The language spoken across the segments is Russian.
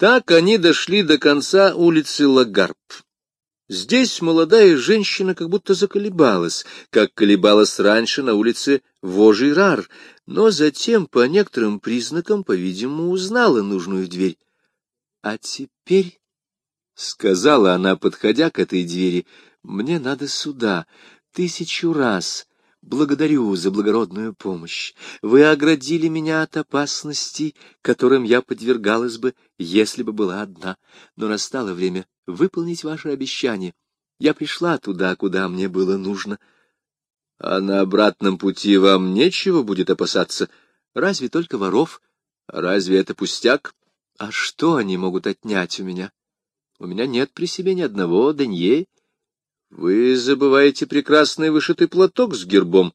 Так они дошли до конца улицы Лагарб. Здесь молодая женщина как будто заколебалась, как колебалась раньше на улице Вожирар, но затем по некоторым признакам, по-видимому, узнала нужную дверь. — А теперь, — сказала она, подходя к этой двери, — мне надо сюда. 1000 раз благодарю за благородную помощь. Вы оградили меня от опасностей, которым я подвергалась бы, если бы была одна. Но настало время выполнить ваше обещание. Я пришла туда, куда мне было нужно. А на обратном пути вам нечего будет опасаться. Разве только воров? Разве это пустяк? А что они могут отнять у меня? У меня нет при себе ни одного денье. Вы забываете прекрасный вышитый платок с гербом.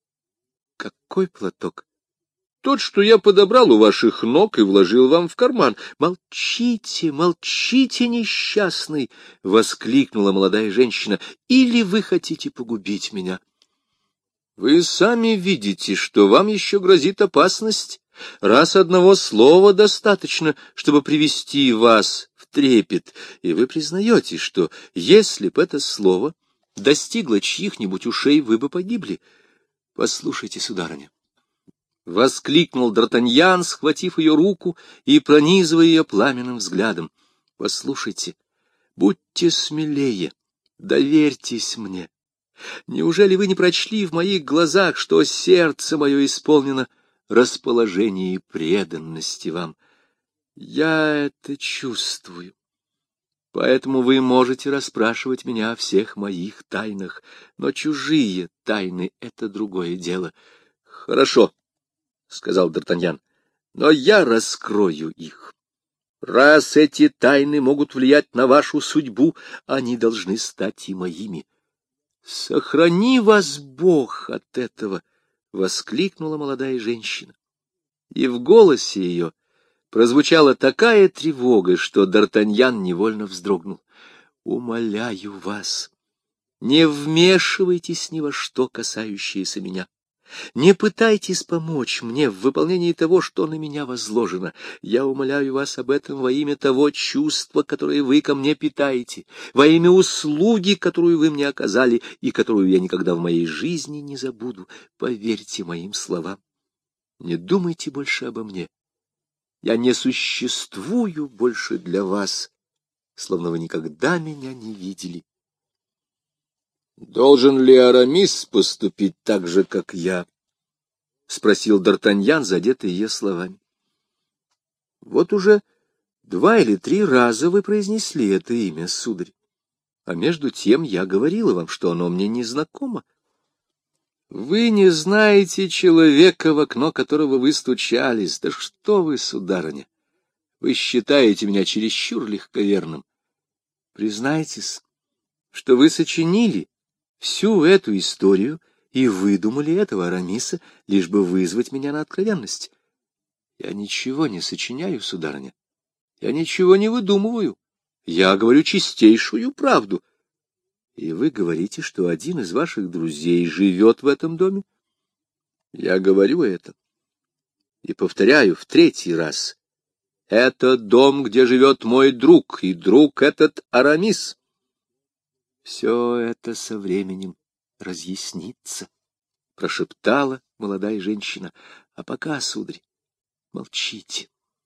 Какой платок? Тот, что я подобрал у ваших ног и вложил вам в карман. Молчите, молчите, несчастный! — воскликнула молодая женщина. Или вы хотите погубить меня? Вы сами видите, что вам еще грозит опасность. Раз одного слова достаточно, чтобы привести вас в трепет, и вы признаете, что если б это слово достигло чьих-нибудь ушей, вы бы погибли. Послушайте, сударыня, — воскликнул Д'Артаньян, схватив ее руку и пронизывая ее пламенным взглядом. — Послушайте, будьте смелее, доверьтесь мне. Неужели вы не прочли в моих глазах, что сердце мое исполнено расположения и преданности вам? Я это чувствую. Поэтому вы можете расспрашивать меня о всех моих тайнах, но чужие тайны — это другое дело. — Хорошо, — сказал Д'Артаньян, — но я раскрою их. Раз эти тайны могут влиять на вашу судьбу, они должны стать и моими. — Сохрани вас Бог от этого! — воскликнула молодая женщина. И в голосе ее прозвучала такая тревога, что Д'Артаньян невольно вздрогнул. — Умоляю вас, не вмешивайтесь ни во что, касающееся меня. Не пытайтесь помочь мне в выполнении того, что на меня возложено. Я умоляю вас об этом во имя того чувства, которое вы ко мне питаете, во имя услуги, которую вы мне оказали и которую я никогда в моей жизни не забуду. Поверьте моим словам. Не думайте больше обо мне. Я не существую больше для вас, словно вы никогда меня не видели. Должен ли Арамис поступить так же, как я? — спросил Д'Артаньян, задетый ее словами. — Вот уже 2 или 3 раза вы произнесли это имя, сударь, а между тем я говорила вам, что оно мне незнакомо. Вы не знаете человека, в окно которого вы стучались. Да что вы, сударыня, вы считаете меня чересчур легковерным. Признайтесь, что вы сочинили всю эту историю и выдумали этого Арамиса, лишь бы вызвать меня на откровенность. Я ничего не сочиняю, сударыня. Я ничего не выдумываю. Я говорю чистейшую правду. И вы говорите, что один из ваших друзей живет в этом доме? Я говорю это. И повторяю в 3-й раз. Это дом, где живет мой друг, и друг этот Арамис. Все это со временем разъяснится, — прошептала молодая женщина. А пока, сударь, молчите.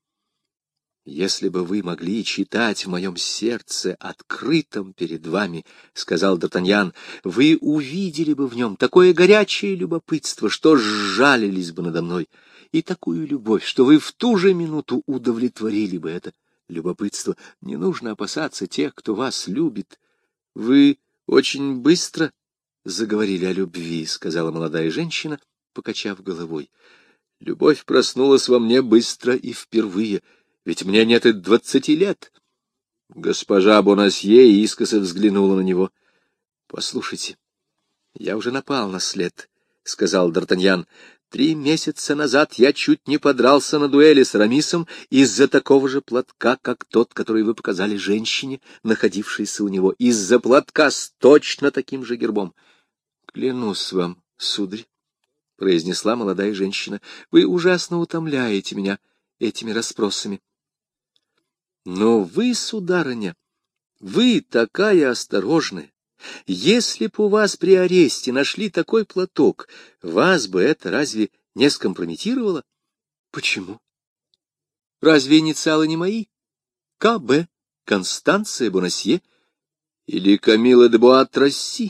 Если бы вы могли читать в моем сердце, открытом перед вами, — сказал Д'Артаньян, — вы увидели бы в нем такое горячее любопытство, что сжалились бы надо мной, и такую любовь, что вы в ту же минуту удовлетворили бы это любопытство. Не нужно опасаться тех, кто вас любит. Вы очень быстро заговорили о любви, — сказала молодая женщина, покачав головой. Любовь проснулась во мне быстро и впервые, ведь мне нет и 20 лет. Госпожа Бонасье искоса взглянула на него. — Послушайте, я уже напал на след, — сказал Д'Артаньян. 3 месяца назад я чуть не подрался на дуэли с Арамисом из-за такого же платка, как тот, который вы показали женщине, находившейся у него, из-за платка с точно таким же гербом. — Клянусь вам, сударь, — произнесла молодая женщина, — вы ужасно утомляете меня этими расспросами. Но вы, сударыня, вы такая осторожная. Если б у вас при аресте нашли такой платок, вас бы это разве не скомпрометировало? Почему? Разве инициалы не мои? К.Б. Констанция Бонасье или Камилла де Буа-Трасси?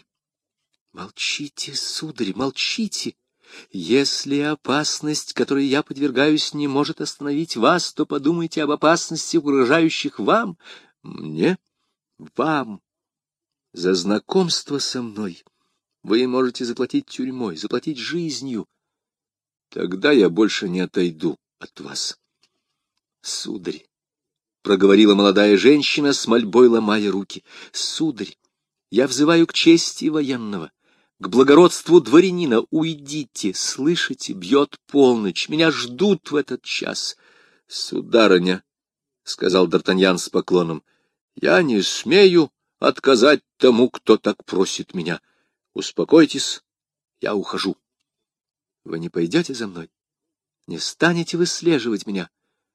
Молчите, сударь, молчите. Если опасность, которой я подвергаюсь, не может остановить вас, то подумайте об опасности, угрожающих вам. Мне? Вам. За знакомство со мной вы можете заплатить тюрьмой, заплатить жизнью. Тогда я больше не отойду от вас. Сударь, — проговорила молодая женщина, с мольбой ломая руки, — сударь, я взываю к чести военного, к благородству дворянина. Уйдите, слышите, бьет полночь, меня ждут в этот час. — Сударыня, — сказал Д'Артаньян с поклоном, — я не смею отказать тому, кто так просит меня. Успокойтесь, я ухожу. Вы не пойдете за мной? Не станете выслеживать меня?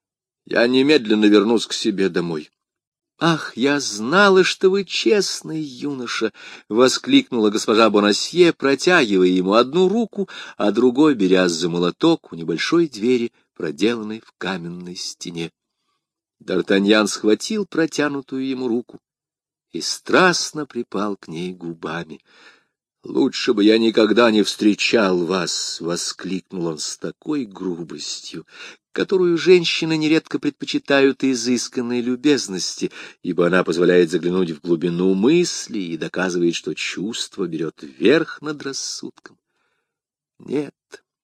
Я немедленно вернусь к себе домой. «Ах, я знала, что вы честный юноша!» — воскликнула госпожа Бонасье, протягивая ему одну руку, а другой беря за молоток у небольшой двери, проделанной в каменной стене. Д'Артаньян схватил протянутую ему руку и страстно припал к ней губами. «Лучше бы я никогда не встречал вас!» — воскликнул он с такой грубостью, которую женщины нередко предпочитают изысканной любезности, ибо она позволяет заглянуть в глубину мысли и доказывает, что чувство берет верх над рассудком. «Нет»,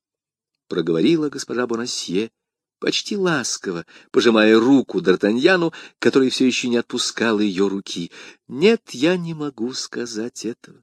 — проговорила госпожа Бонасье, почти ласково, пожимая руку Д'Артаньяну, который все еще не отпускал ее руки. «Нет, я не могу сказать этого.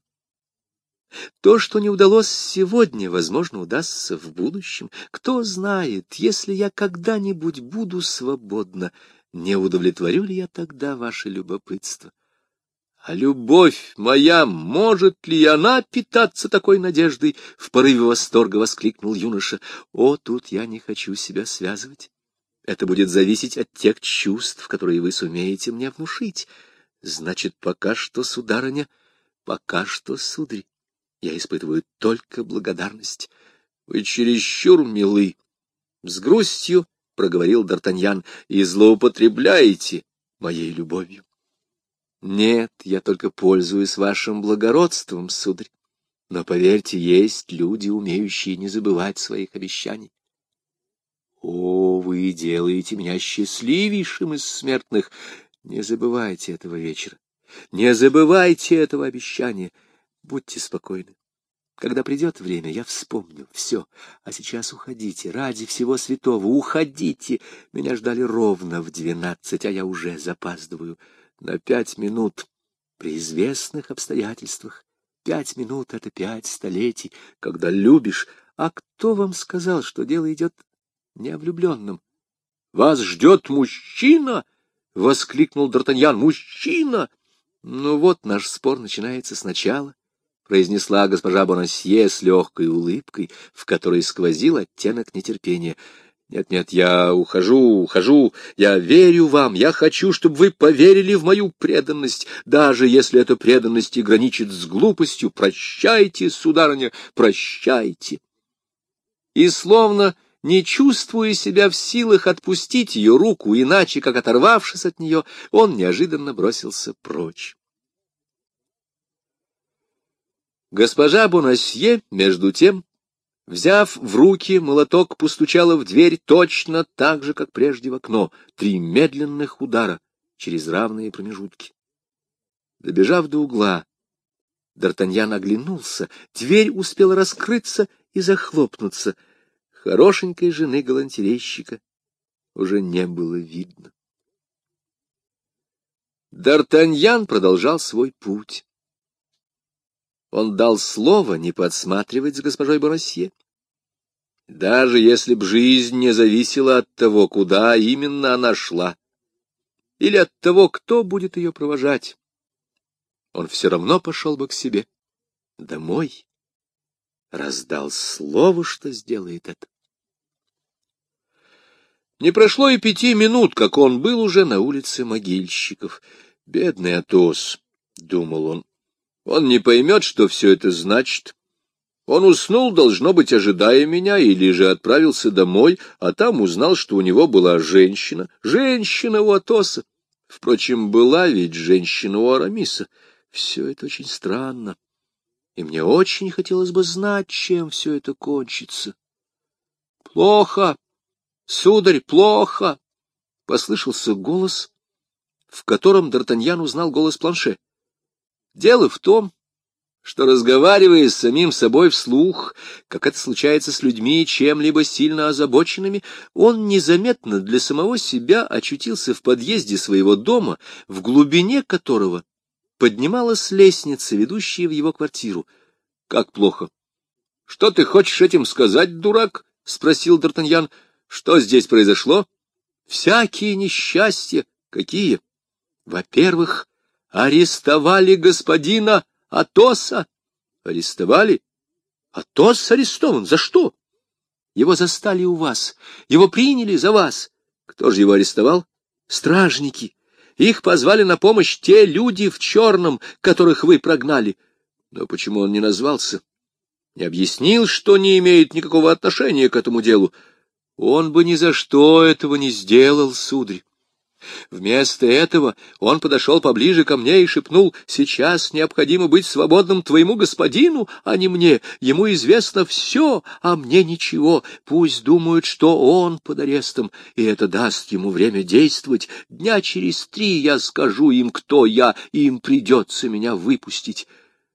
То, что не удалось сегодня, возможно, удастся в будущем. Кто знает, если я когда-нибудь буду свободна, не удовлетворю ли я тогда ваше любопытство? А любовь моя, может ли она питаться такой надеждой? В порыве восторга воскликнул юноша. О, тут я не хочу себя связывать. Это будет зависеть от тех чувств, которые вы сумеете мне внушить. Значит, пока что, сударыня, пока что, сударь, я испытываю только благодарность. Вы чересчур милы, — с грустью проговорил Д'Артаньян, — и злоупотребляете моей любовью. Нет, я только пользуюсь вашим благородством, сударь. Но, поверьте, есть люди, умеющие не забывать своих обещаний. О, вы делаете меня счастливейшим из смертных. Не забывайте этого вечера. Не забывайте этого обещания. Будьте спокойны. Когда придет время, я вспомню все. А сейчас уходите, ради всего святого, уходите. Меня ждали ровно в 12, а я уже запаздываю на 5 минут. При известных обстоятельствах 5 минут — это 5 столетий, когда любишь. А кто вам сказал, что дело идет не о влюбленном? — Вас ждет мужчина! — воскликнул Д'Артаньян. — Мужчина! Ну вот, наш спор начинается сначала, — произнесла госпожа Бонасье с легкой улыбкой, в которой сквозил оттенок нетерпения. Нет, я ухожу, я верю вам, я хочу, чтобы вы поверили в мою преданность, даже если эта преданность и граничит с глупостью. Прощайте, сударыня, прощайте. И словно не чувствуя себя в силах отпустить ее руку, иначе как оторвавшись от нее, он неожиданно бросился прочь. Госпожа Бонасье, между тем, взяв в руки молоток, постучала в дверь точно так же, как прежде в окно, 3 медленных удара через равные промежутки. Добежав до угла, Д'Артаньян оглянулся, дверь успела раскрыться и захлопнуться. Хорошенькой жены галантерейщика уже не было видно. Д'Артаньян продолжал свой путь. Он дал слово не подсматривать с госпожой Бонасье. Даже если б жизнь не зависела от того, куда именно она шла, или от того, кто будет ее провожать, он все равно пошел бы к себе домой, раз дал слово, что сделает это. Не прошло и 5 минут, как он был уже на улице могильщиков. «Бедный Атос», — думал он не поймет, что все это значит. Он уснул, должно быть, ожидая меня, или же отправился домой, а там узнал, что у него была женщина. Женщина у Атоса. Впрочем, была ведь женщина у Арамиса. Все это очень странно, и мне очень хотелось бы знать, чем все это кончится. «Плохо, сударь, плохо!» — послышался голос, в котором Д'Артаньян узнал голос Планше. Дело в том, что, разговаривая с самим собой вслух, как это случается с людьми, чем-либо сильно озабоченными, он незаметно для самого себя очутился в подъезде своего дома, в глубине которого поднималась лестница, ведущая в его квартиру. — Как плохо? — Что ты хочешь этим сказать, дурак? — спросил Д'Артаньян. — Что здесь произошло? — Всякие несчастья. — Какие? — Во-первых, арестовали господина Атоса. Арестовали? Атос арестован. За что? Его застали у вас. Его приняли за вас. Кто же его арестовал? Стражники. Их позвали на помощь те люди в черном, которых вы прогнали. Но почему он не назвался? Не объяснил, что не имеет никакого отношения к этому делу. Он бы ни за что этого не сделал, сударь. Вместо этого он подошел поближе ко мне и шепнул: «Сейчас необходимо быть свободным твоему господину, а не мне. Ему известно все, а мне ничего. Пусть думают, что он под арестом, и это даст ему время действовать. Дня через 3 я скажу им, кто я, и им придется меня выпустить».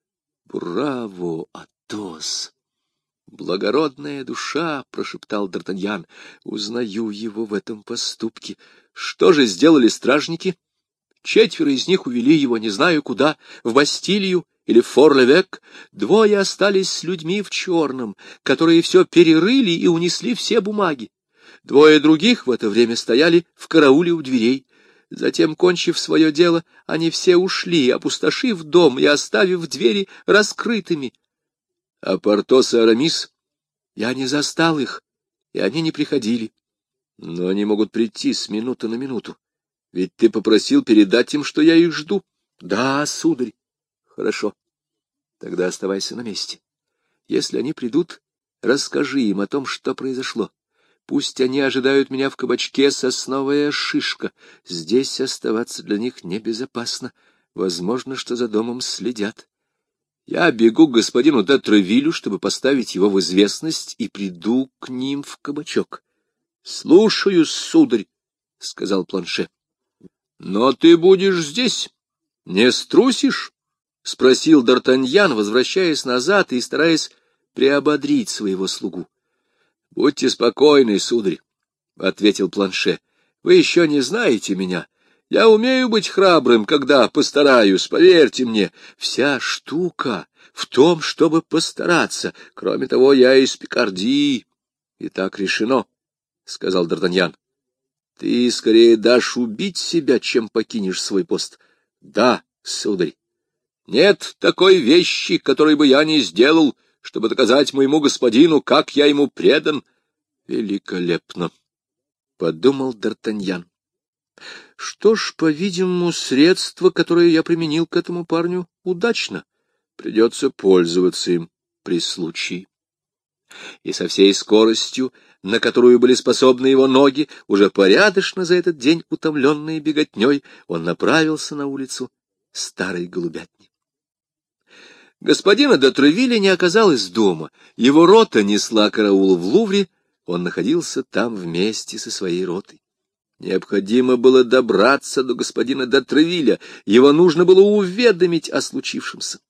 «Браво, Атос! Благородная душа!» — прошептал Д'Артаньян. «Узнаю его в этом поступке. Что же сделали стражники? 4 из них увели его, не знаю куда, в Бастилию или в Фор-левек. 2 остались с людьми в черном, которые все перерыли и унесли все бумаги. 2 других в это время стояли в карауле у дверей. Затем, кончив свое дело, они все ушли, опустошив дом и оставив двери раскрытыми. А Портос и Арамис? Я не застал их, и они не приходили. Но они могут прийти с минуты на минуту. Ведь ты попросил передать им, что я их жду. Да, сударь. Хорошо. Тогда оставайся на месте. Если они придут, расскажи им о том, что произошло. Пусть они ожидают меня в кабачке «Сосновая шишка». Здесь оставаться для них небезопасно. Возможно, что за домом следят. Я бегу к господину де Тревилю, чтобы поставить его в известность, и приду к ним в кабачок. — Слушаюсь, сударь, — сказал Планше. — Но ты будешь здесь? Не струсишь? — спросил Д'Артаньян, возвращаясь назад и стараясь приободрить своего слугу. — Будьте спокойны, сударь, — ответил Планше. — Вы еще не знаете меня. Я умею быть храбрым, когда постараюсь, поверьте мне. Вся штука в том, чтобы постараться. Кроме того, я из Пикардии. И так решено, — сказал Д'Артаньян. — Ты скорее дашь убить себя, чем покинешь свой пост. — Да, сударь. Нет такой вещи, которой бы я не сделал, чтобы доказать моему господину, как я ему предан. — Великолепно, — подумал Д'Артаньян. Что ж, по-видимому, средство, которое я применил к этому парню, удачно. Придется пользоваться им при случае. И со всей скоростью, на которую были способны его ноги, уже порядочно за этот день утомленные беготней, он направился на улицу Старой Голубятни. Господина де Тревиля не оказалось дома. Его рота несла караул в Лувре, он находился там вместе со своей ротой. Необходимо было добраться до господина де Тревиля, его нужно было уведомить о случившемся.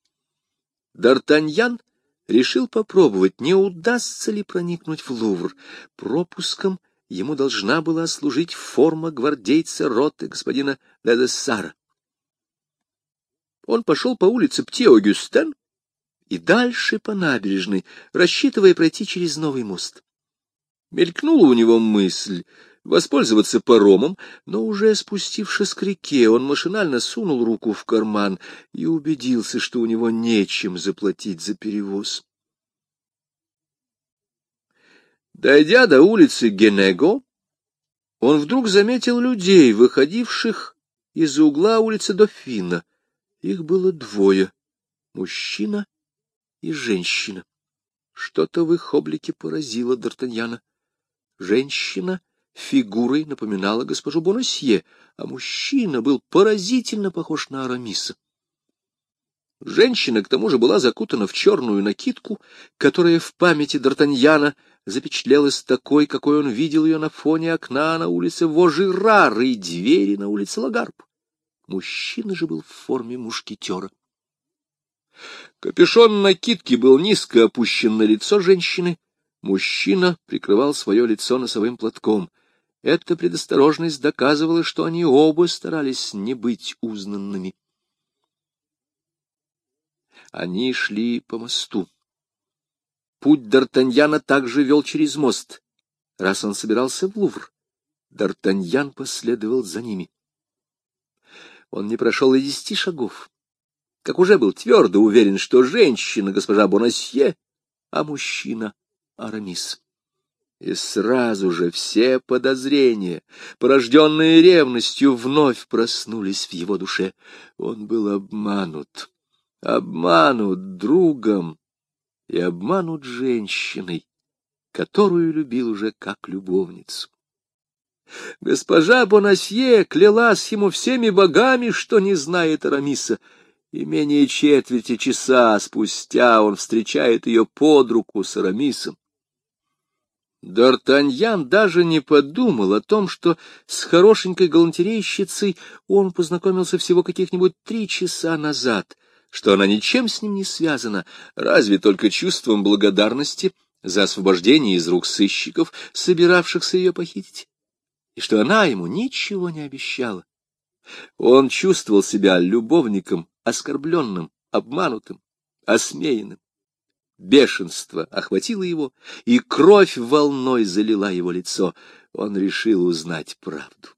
Д'Артаньян решил попробовать, не удастся ли проникнуть в Лувр. Пропуском ему должна была служить форма гвардейца роты господина де Дессара. Он пошел по улице Пти-Огюстен и дальше по набережной, рассчитывая пройти через новый мост. Мелькнула у него мысль воспользоваться паромом, но уже спустившись к реке, он машинально сунул руку в карман и убедился, что у него нечем заплатить за перевоз. Дойдя до улицы Генего, он вдруг заметил людей, выходивших из-за угла улицы Дофина. Их было двое — мужчина и женщина. Что-то в их облике поразило Д'Артаньяна. Женщина фигурой напоминала госпожу Бонасье, а мужчина был поразительно похож на Арамиса. Женщина, к тому же, была закутана в черную накидку, которая в памяти Д'Артаньяна запечатлелась такой, какой он видел ее на фоне окна на улице Вожерар и двери на улице Лагарб. Мужчина же был в форме мушкетера. Капюшон накидки был низко опущен на лицо женщины. Мужчина прикрывал свое лицо носовым платком. Эта предосторожность доказывала, что они оба старались не быть узнанными. Они шли по мосту. Путь Д'Артаньяна также вел через мост. Раз он собирался в Лувр, Д'Артаньян последовал за ними. Он не прошел и 10 шагов, как уже был твердо уверен, что женщина — госпожа Бонасье, а мужчина — Арамис. И сразу же все подозрения, порожденные ревностью, вновь проснулись в его душе. Он был обманут другом и обманут женщиной, которую любил уже как любовницу. Госпожа Бонасье клялась ему всеми богами, что не знает Арамиса, и менее четверти часа спустя он встречает ее под руку с Арамисом. Д'Артаньян даже не подумал о том, что с хорошенькой галантерейщицей он познакомился всего каких-нибудь 3 часа назад, что она ничем с ним не связана, разве только чувством благодарности за освобождение из рук сыщиков, собиравшихся ее похитить, и что она ему ничего не обещала. Он чувствовал себя любовником, оскорбленным, обманутым, осмеянным. Бешенство охватило его, и кровь волной залила его лицо. Он решил узнать правду.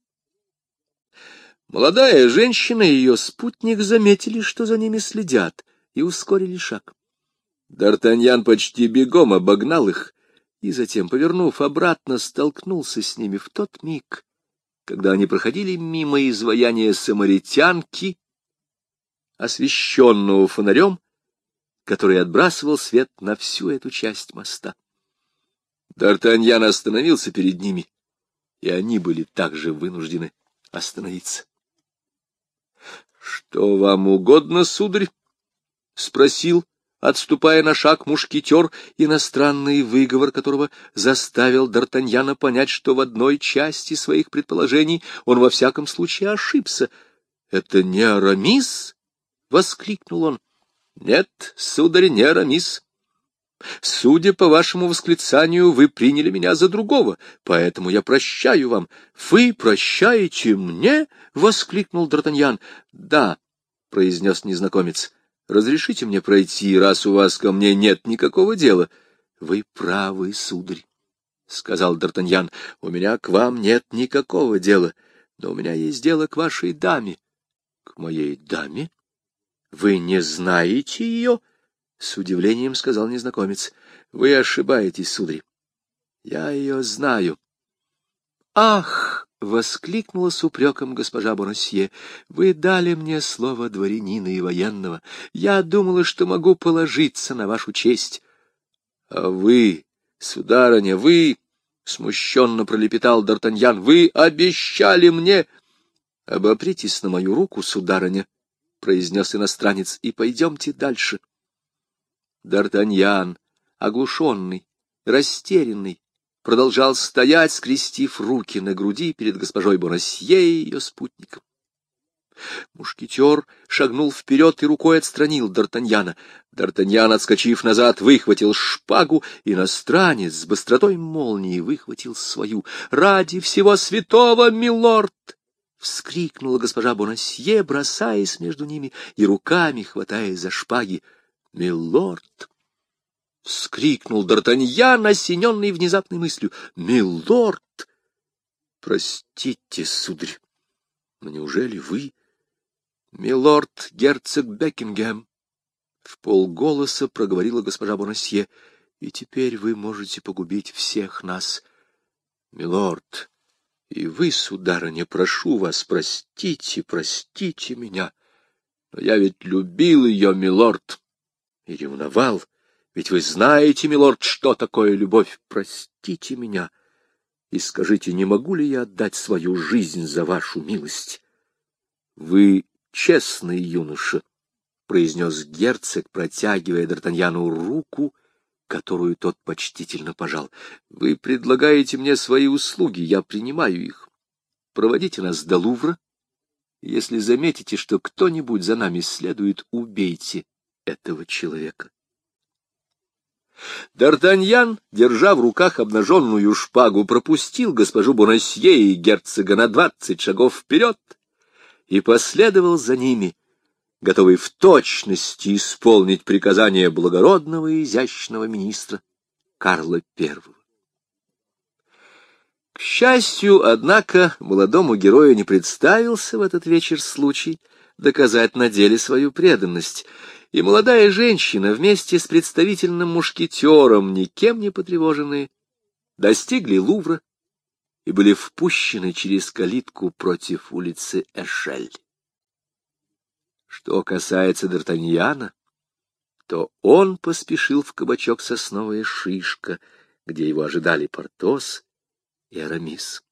Молодая женщина и ее спутник заметили, что за ними следят, и ускорили шаг. Д'Артаньян почти бегом обогнал их, и затем, повернув обратно, столкнулся с ними в тот миг, когда они проходили мимо изваяния самаритянки, освещенного фонарем, который отбрасывал свет на всю эту часть моста. Д'Артаньян остановился перед ними, и они были также вынуждены остановиться. — Что вам угодно, сударь? — спросил, отступая на шаг, мушкетер, иностранный выговор которого заставил Д'Артаньяна понять, что в одной части своих предположений он во всяком случае ошибся. — Это не Арамис? — воскликнул он. — Нет, сударь, не Арамис. Судя по вашему восклицанию, вы приняли меня за другого, поэтому я прощаю вам. — Вы прощаете мне? — воскликнул Д'Артаньян. — Да, — произнес незнакомец. — Разрешите мне пройти, раз у вас ко мне нет никакого дела. — Вы правы, сударь, — сказал Д'Артаньян. — У меня к вам нет никакого дела, но у меня есть дело к вашей даме. — К моей даме? Вы не знаете ее? — с удивлением сказал незнакомец. — Вы ошибаетесь, сударь. Я ее знаю. — Ах! — воскликнула с упреком госпожа Бонасье. — Вы дали мне слово дворянина и военного. Я думала, что могу положиться на вашу честь. — А вы, сударыня, вы... — смущенно пролепетал Д'Артаньян. — Вы обещали мне... — Обопритесь на мою руку, сударыня, — произнес иностранец, — и пойдемте дальше. Д'Артаньян, оглушенный, растерянный, продолжал стоять, скрестив руки на груди перед госпожой Бонасье и ее спутником. Мушкетер шагнул вперед и рукой отстранил Д'Артаньяна. Д'Артаньян, отскочив назад, выхватил шпагу, иностранец с быстротой молнии выхватил свою. — Ради всего святого, милорд! — вскрикнула госпожа Бонасье, бросаясь между ними и руками хватаясь за шпаги. — Милорд! — вскрикнул Д'Артаньян, осененный внезапной мыслью. — Милорд! — Простите, сударь, но неужели вы... — Милорд герцог Бекингем! — вполголоса проговорила госпожа Бонасье. — И теперь вы можете погубить всех нас. — Милорд, И вы, сударыня, прошу вас, простите, простите меня. Но я ведь любил ее, милорд, и ревновал. Ведь вы знаете, милорд, что такое любовь. Простите меня и скажите, не могу ли я отдать свою жизнь за вашу милость? Вы честный юноша, — произнес герцог, протягивая Д'Артаньяну руку, которую тот почтительно пожал. — Вы предлагаете мне свои услуги, я принимаю их. Проводите нас до Лувра. Если заметите, что кто-нибудь за нами следует, убейте этого человека. Д'Артаньян, держа в руках обнаженную шпагу, пропустил госпожу Бонасье и герцога на 20 шагов вперед и последовал за ними, готовый в точности исполнить приказание благородного и изящного министра Карла I. К счастью, однако, молодому герою не представился в этот вечер случай доказать на деле свою преданность, и молодая женщина вместе с представительным мушкетером, никем не потревоженные, достигли Лувра и были впущены через калитку против улицы Эшель. Что касается Д'Артаньяна, то он поспешил в кабачок «Сосновая шишка», где его ожидали Портос и Арамис.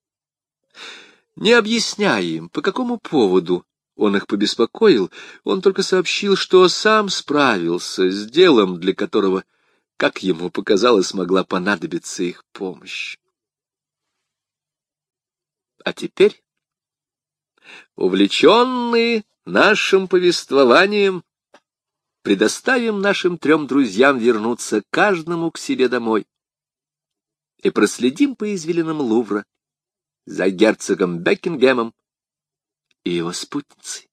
Не объясняя им, по какому поводу он их побеспокоил, он только сообщил, что сам справился с делом, для которого, как ему показалось, могла понадобиться их помощь. А теперь, увлеченные нашим повествованием, предоставим нашим 3 друзьям вернуться каждому к себе домой и проследим по извилинам Лувра за герцогом Бекингемом и его спутницей.